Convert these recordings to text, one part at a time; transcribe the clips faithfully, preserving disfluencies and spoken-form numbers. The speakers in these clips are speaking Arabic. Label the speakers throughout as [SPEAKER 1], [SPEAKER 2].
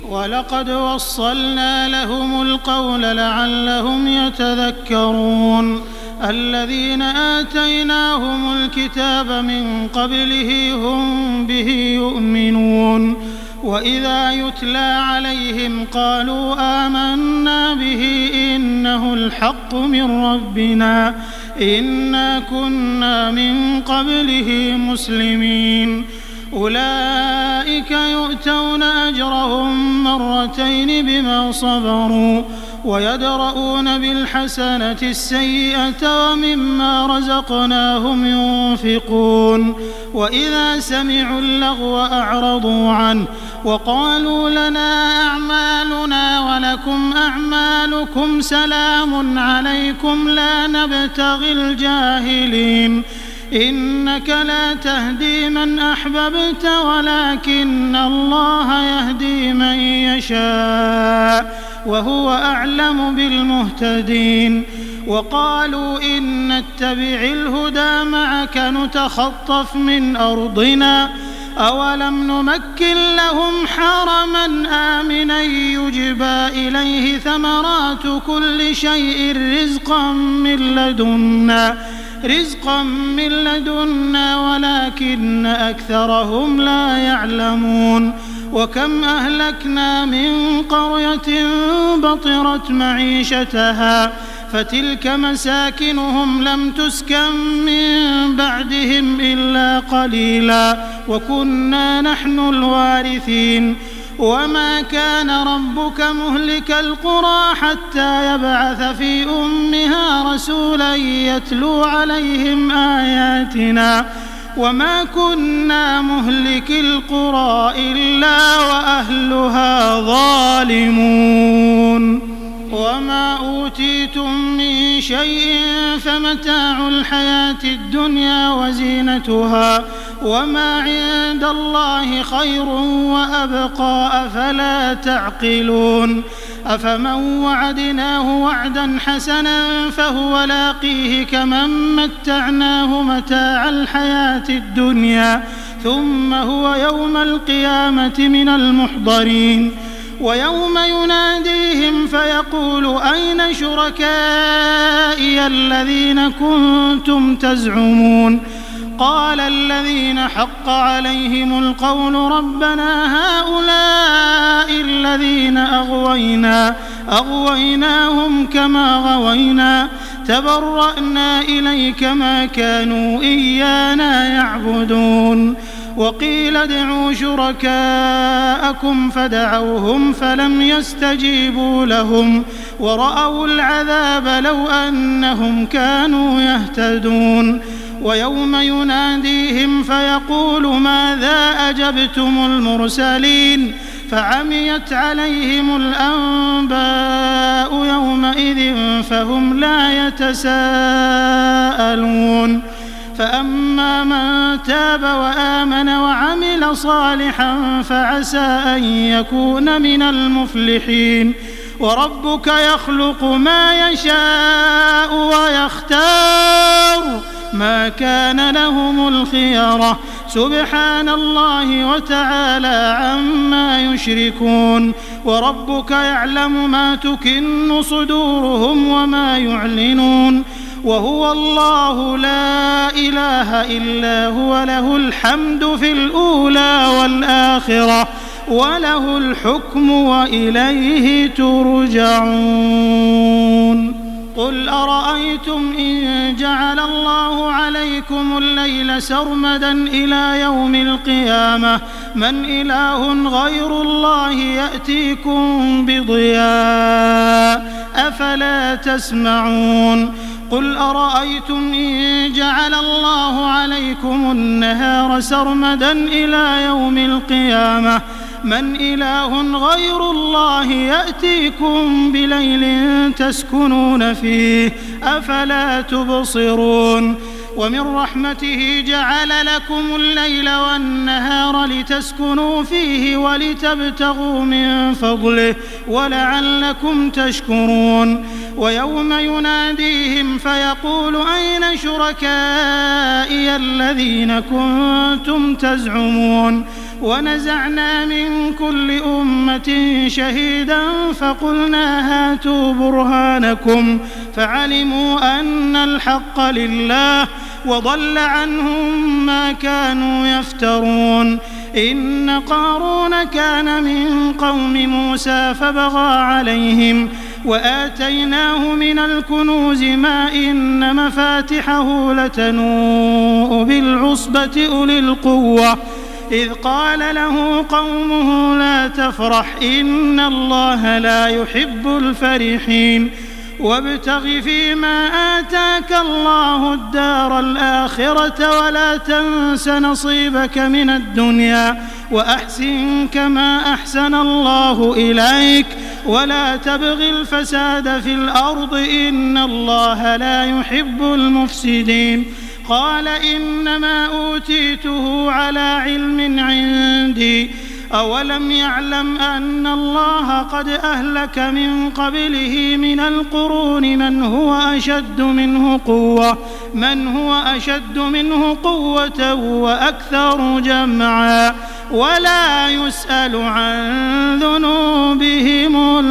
[SPEAKER 1] وَلَقَدْ وَصَّلْنَا لَهُمُ الْقَوْلَ لَعَلَّهُمْ يَتَذَكَّرُونَ الَّذِينَ آتَيْنَاهُمُ الْكِتَابَ مِنْ قَبْلِهِ هُمْ بِهِ يُؤْمِنُونَ وَإِذَا يُتْلَى عَلَيْهِمْ قَالُوا آمَنَّا بِهِ إِنَّهُ الْحَقُّ مِنْ رَبِّنَا إِنَّا كُنَّا مِنْ قَبْلِهِ مُسْلِمِينَ أُولَئِكَ يُؤْتَوْنَ أَجْرَهُم مَّرَّتَيْنِ بِمَا صَبَرُوا وَيَدْرَءُونَ بِالْحَسَنَةِ السَّيِّئَةَ وَمِمَّا رَزَقْنَاهُمْ يُنفِقُونَ وَإِذَا سَمِعُوا اللَّغْوَ أَعْرَضُوا عَنْهُ وَقَالُوا لَنَا أَعْمَالُنَا وَلَكُمْ أَعْمَالُكُمْ سَلَامٌ عَلَيْكُمْ لَا نَبْتَغِي الْجَاهِلِينَ إِنَّكَ لَا تَهْدِي مَنْ أَحْبَبْتَ وَلَكِنَّ اللَّهَ يَهْدِي مَن يَشَاءُ وَهُوَ أَعْلَمُ بِالْمُهْتَدِينَ وَقَالُوا إِن نَّتَّبِعِ الْهُدَىٰ مَعَكَ نُتَخَطَّفْ مِنْ أَرْضِنَا أَوَلَمْ نُمَكِّن لَّهُمْ حَرَمًا آمِنًا يُجْبَىٰ إِلَيْهِ ثَمَرَاتُ كُلِّ شَيْءٍ رِّزْقًا مِّن لَّدُنَّا رزقا من لدنا ولكن أكثرهم لا يعلمون وكم أهلكنا من قرية بطرت معيشتها فتلك مساكنهم لم تسكن من بعدهم إلا قليلا وكنا نحن الوارثين وما كان ربك مهلك القرى حتى يبعث في أمها رسولا يتلو عليهم آياتنا وما كنا مهلك القرى إلا وأهلها ظالمون وما أوتيتم من شيء فمتاع الحياة الدنيا وزينتها وما عند الله خير وأبقى أفلا تعقلون أفمن وعدناه وعدا حسنا فهو لاقيه كمن متعناه متاع الحياة الدنيا ثم هو يوم القيامة من المحضرين ويوم يناديهم فيقول أين شركائي الذين كنتم تزعمون قال الذين حق عليهم القول ربنا هؤلاء الذين أغوينا أغويناهم كما غوينا تبرأنا إليك ما كانوا إيانا يعبدون وقيل ادعوا شركاءكم فدعوهم فلم يستجيبوا لهم ورأوا العذاب لو أنهم كانوا يهتدون ويوم يناديهم فيقول ماذا أجبتم المرسلين فعميت عليهم الأنباء يومئذ فهم لا يتساءلون فأما من تاب وآمن وعمل صالحا فعسى أن يكون من المفلحين وربك يخلق ما يشاء ويختار ما كان لهم الخيرة سبحان الله وتعالى عما يشركون وربك يعلم ما تكن صدورهم وما يعلنون وهو الله لا إله إلا هو له الحمد في الأولى والآخرة وله الحكم وإليه ترجعون قل أرأيتم إن جعل الله عليكم الليل سرمدا إلى يوم القيامة من إله غير الله يأتيكم بضياء أفلا تسمعون قل أرأيتم إن جعل الله عليكم النهار سرمدا إلى يوم القيامة من إله غير الله يأتيكم بليل تسكنون فيه أفلا تبصرون ومن رحمته جعل لكم الليل والنهار لتسكنوا فيه ولتبتغوا من فضله ولعلكم تشكرون ويوم يناديهم فيقول أين شركائي الذين كنتم تزعمون ونزعنا من كل أمة شهيدا فقلنا هاتوا برهانكم فعلموا أن الحق لله وضل عنهم ما كانوا يفترون إن قارون كان من قوم موسى فبغى عليهم وآتيناه من الكنوز ما إن مفاتحه لتنوء بالعصبة أولي القوة إذ قال له قومه لا تفرح إن الله لا يحب الفرحين وابتغ فيما آتاك الله الدار الآخرة ولا تنس نصيبك من الدنيا وأحسن كما أحسن الله إليك ولا تبغ الفساد في الأرض إن الله لا يحب المفسدين قال إنما أوتيته على علم عندي أولم يعلم أن الله قد أهلك من قبله من القرون من هو أشد منه قوة من هو أشد منه قوة وأكثر جمعا ولا يسأل عن ذنوبهم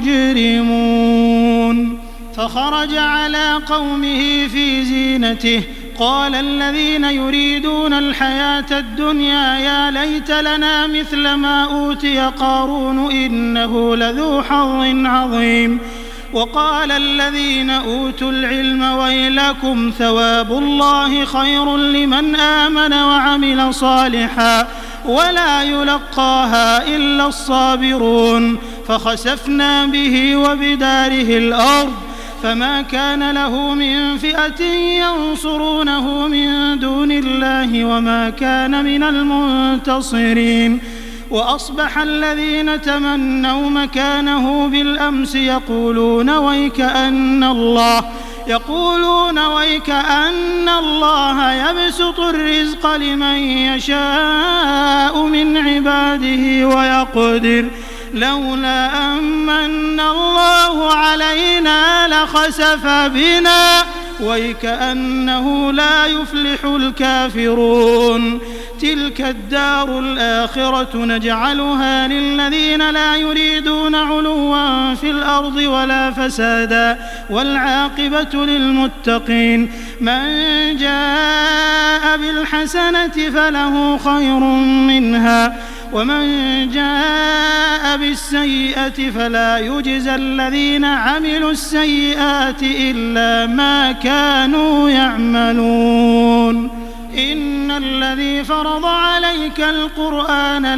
[SPEAKER 1] المجرمون فخرج على قومه في زينته قال الذين يريدون الحياة الدنيا يا ليت لنا مثل ما أوتي قارون إنه لذو حظ عظيم وقال الذين أوتوا العلم ويلكم ثواب الله خير لمن آمن وعمل صالحا ولا يلقاها إلا الصابرون فخسفنا به وبداره الأرض فما كان له من فئة ينصرونه من دون الله وما كان من المنتصرين وأصبح الذين تمنوا مكانه بالأمس يقولون ويكأن الله يقولون ويكأن الله يبسط الرزق لمن يشاء من عباده ويقدر لولا أمن الله علينا لخسف بنا ويكأنه لا يفلح الكافرون تلك الدار الآخرة نجعلها للذين لا يريدون علوا في الأرض ولا فسادا والعاقبة للمتقين من جاء بالحسنة فله خير منها ومن جاء بالسيئة فلا يجزى الذين عملوا السيئات إلا ما كانوا يعملون إن الذي فرض عليك القرآن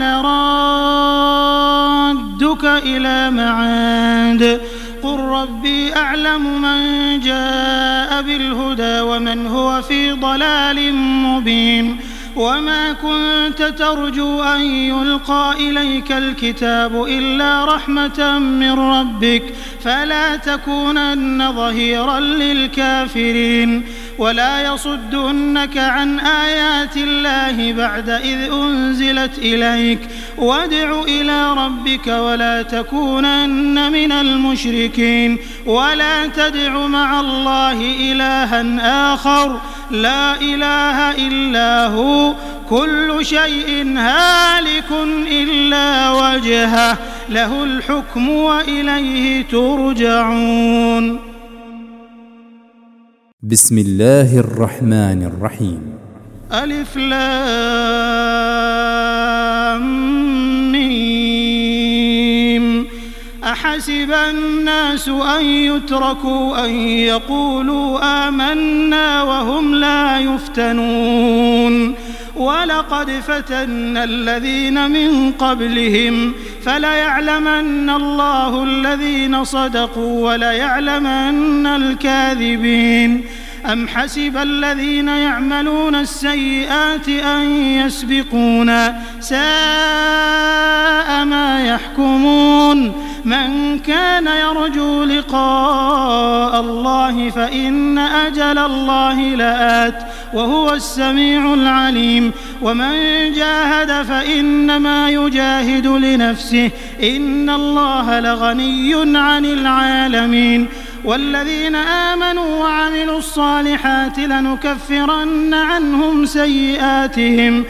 [SPEAKER 1] لرادك إلى معاد قل ربي أعلم من جاء بالهدى ومن هو في ضلال مبين وما كنت ترجو أن يلقى إليك الكتاب إلا رحمة من ربك فلا تكونن ظهيرا للكافرين ولا يصدنك عن آيات الله بعد إذ أنزلت إليك وادع إلى ربك ولا تكونن من المشركين ولا تدع مع الله إلها آخر لا إله إلا هو كل شيء هالك إلا وجهه له الحكم وإليه ترجعون.
[SPEAKER 2] بسم الله الرحمن الرحيم.
[SPEAKER 1] ألف لام ميم أحسب الناس أن يتركوا أن يقولوا آمنا وهم لا يفتنون ولقد فتنا الذين من قبلهم فليعلمن الله الذين صدقوا وليعلمن الكاذبين أم حسب الذين يعملون السيئات أن يسبقونا ساء ما يحكمون من كان يرجو لقاء الله فإن أجل الله لآت وهو السميع العليم ومن جاهد فإنما يجاهد لنفسه إن الله لغني عن العالمين والذين آمنوا وعملوا الصالحات لنكفرن عنهم سيئاتهم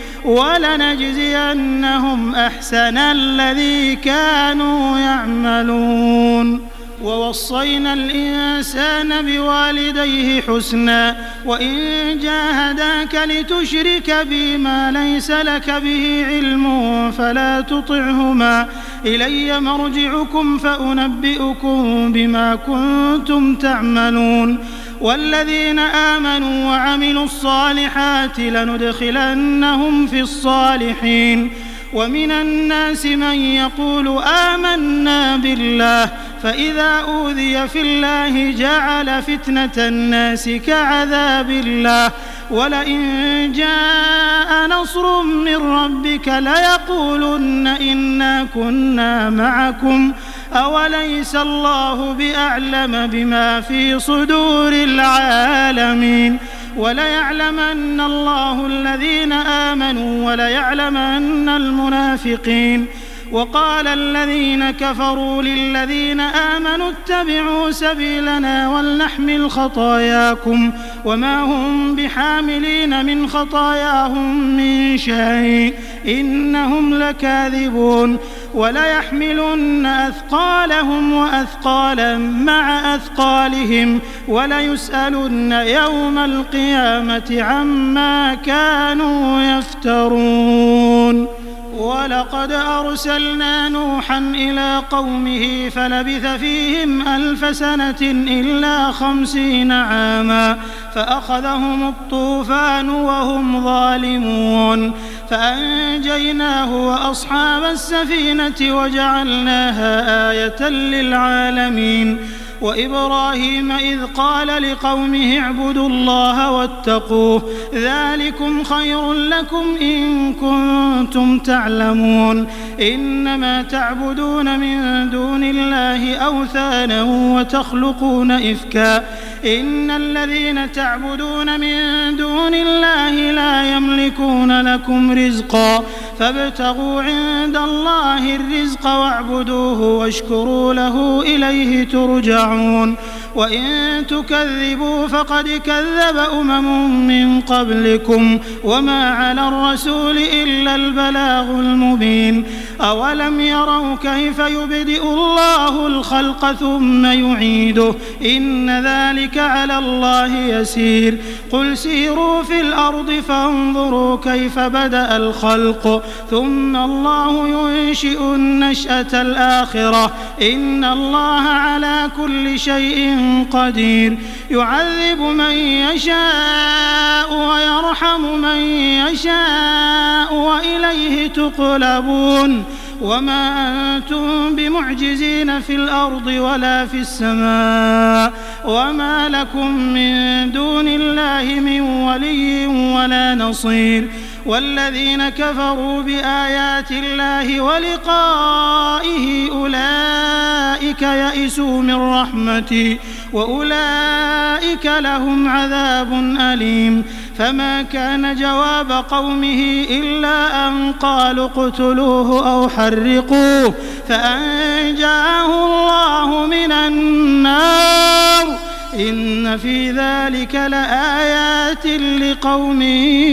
[SPEAKER 1] ولنجزينهم أحسن الذي كانوا يعملون. ووصينا الإنسان بوالديه حسنا وإن جاهداك لتشرك بي ما ليس لك به علم فلا تطعهما إلي مرجعكم فأنبئكم بما كنتم تعملون. والذين آمنوا وعملوا الصالحات لندخلنهم في الصالحين. ومن الناس من يقول آمنا بالله فإذا أوذي في الله جعل فتنة الناس كعذاب الله ولئن جاء نصر من ربك ليقولن إنا كنا معكم أوليس الله بأعلم بما في صدور العالمين. وليعلمن الله الذين آمنوا وليعلمن المنافقين. وقال الذين كفروا للذين آمنوا اتبعوا سبيلنا ولنحمل خطاياكم وما هم بحاملين من خطاياهم من شيء إنهم لكاذبون. وليحملن أثقالهم وأثقالا مع أثقالهم وليسألن يوم القيامة عما كانوا يفترون. ولقد أرسلنا نوحا إلى قومه فلبث فيهم ألف سنة إلا خمسين عاما فأخذهم الطوفان وهم ظالمون فأنجيناه وأصحاب السفينة وجعلناها آية للعالمين. وإبراهيم إذ قال لقومه اعبدوا الله واتقوه ذلكم خير لكم إن كنتم تعلمون. إنما تعبدون من دون الله أوثانا وتخلقون إفكا إن الذين تعبدون من دون الله لا يملكون لكم رزقا فابتغوا عند الله الرزق واعبدوه واشكروا له إليه ترجعون. وإن تكذبوا فقد كذب أمم من قبلكم وما على الرسول إلا البلاغ المبين. أولم يروا كيف يبدئ الله الخلق ثم يعيده إن ذلك على الله يسير. قل سيروا في الأرض فانظروا كيف بدأ الخلق ثم الله ينشئ النشأة الآخرة إن الله على كل شيء قدير. يعذب من يشاء ويرحم من يشاء وإليه تقلبون. وما أنتم بمعجزين في الأرض ولا في السماء وما لكم من دون الله من ولي ولا نصير. والذين كفروا بآيات الله ولقائه أولئك يئسوا من رحمتي وأولئك لهم عذاب أليم. فما كان جواب قومه إلا أن قالوا اقتلوه أو حرقوه فأنجاه الله من النار إن في ذلك لآيات لقوم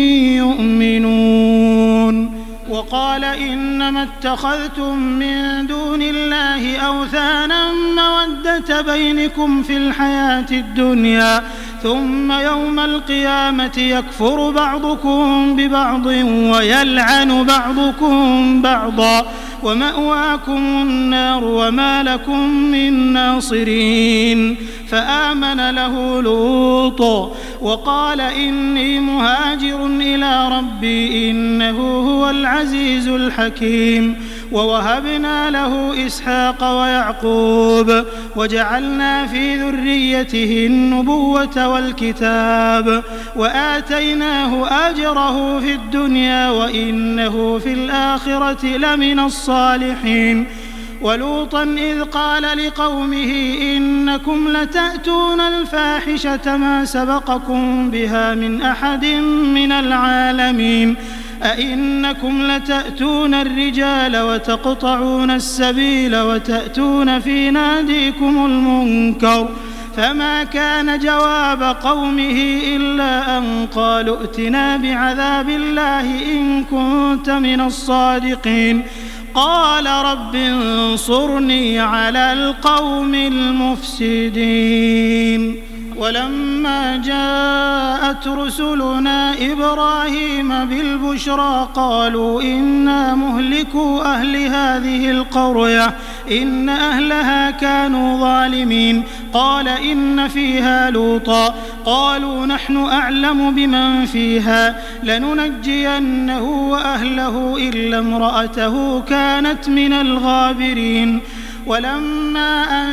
[SPEAKER 1] يؤمنون. وقال إنما اتخذتم من دون الله أوثانا مودة بينكم في الحياة الدنيا ثم يوم القيامة يكفر بعضكم ببعض ويلعن بعضكم بعضا ومأواكم النار وما لكم من ناصرين. فآمن له لوط وقال إني مهاجر إلى ربي إنه هو العزيز الحكيم. ووهبنا له إسحاق ويعقوب وجعلنا في ذريته النبوة والكتاب وآتيناه أجره في الدنيا وإنه في الآخرة لمن الصالحين. ولوطا إذ قال لقومه إنكم لتأتون الفاحشة ما سبقكم بها من أحد من العالمين أئنكم لتأتون الرجال وتقطعون السبيل وتأتون في ناديكم المنكر فما كان جواب قومه إلا أن قالوا ائتنا بعذاب الله إن كنت من الصادقين قال رب انصرني على القوم المفسدين ولما جاءت رسلنا إبراهيم بالبشرى قالوا إنا مهلكو أهل هذه القرية إن أهلها كانوا ظالمين قال إن فيها لوطا قالوا نحن أعلم بمن فيها لننجينه وأهله إلا امرأته كانت من الغابرين ولما أن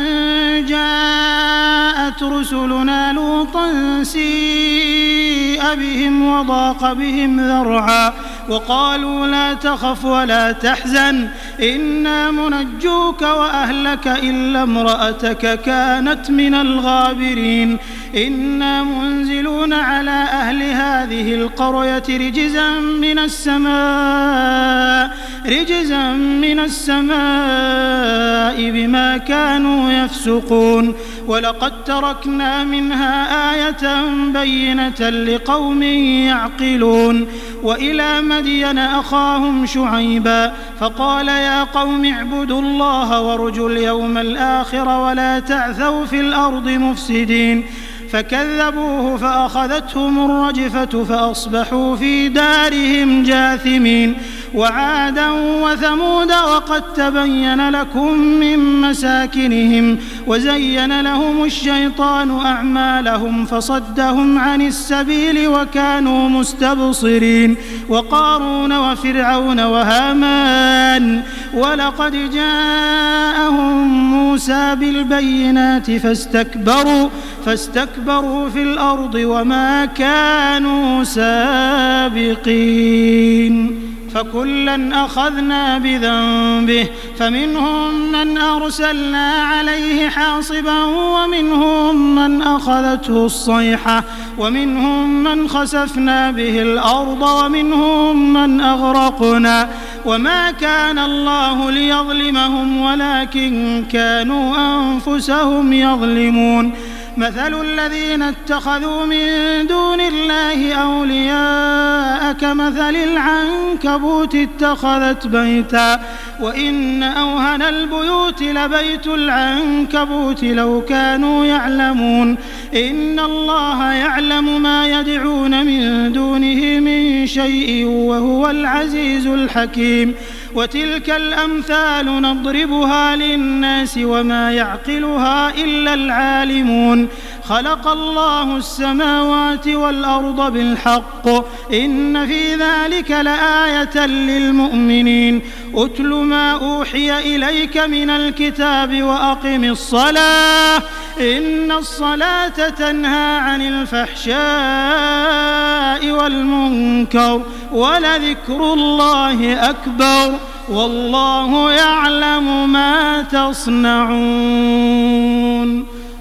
[SPEAKER 1] جاءت رسلنا لوطا سيء بهم وضاق بهم ذرعا وقالوا لا تخف ولا تحزن إنا منجوك وأهلك إلا امرأتك كانت من الغابرين إنا منزلون على أهل هذه القرية رجزا من السماء رجزا من السماء بما كانوا يفسقون ولقد تركنا منها آية بينة لقوم يعقلون وإلى مدين أخاهم شعيبا فقال يا قوم اعبدوا الله وارجوا اليوم الآخر ولا تعثوا في الأرض مفسدين فكذبوه فأخذتهم الرجفة فأصبحوا في دارهم جاثمين وعادا وثمود وقد تبين لكم من مساكنهم وزين لهم الشيطان أعمالهم فصدهم عن السبيل وكانوا مستبصرين وقارون وفرعون وهامان ولقد جاءهم موسى بالبينات فاستكبروا فاستكبروا في الأرض وما كانوا سابقين فكلا أخذنا بذنبه فمنهم من أرسلنا عليه حاصبا ومنهم من أخذته الصيحة ومنهم من خسفنا به الأرض ومنهم من أغرقنا وما كان الله ليظلمهم ولكن كانوا أنفسهم يظلمون مثل الذين اتخذوا من دون الله أولياء كمثل العنكبوت اتخذت بيتا وإن أوهن البيوت لبيت العنكبوت لو كانوا يعلمون إن الله يعلم ما يدعون من دونه من شيء وهو العزيز الحكيم وتلك الأمثال نضربها للناس وما يعقلها إلا العالمون خلق الله السماوات والأرض بالحق إن في ذلك لآية للمؤمنين أتل ما أوحي إليك من الكتاب وأقم الصلاة إن الصلاة تنهى عن الفحشاء والمنكر ولذكر الله أكبر والله يعلم ما تصنعون.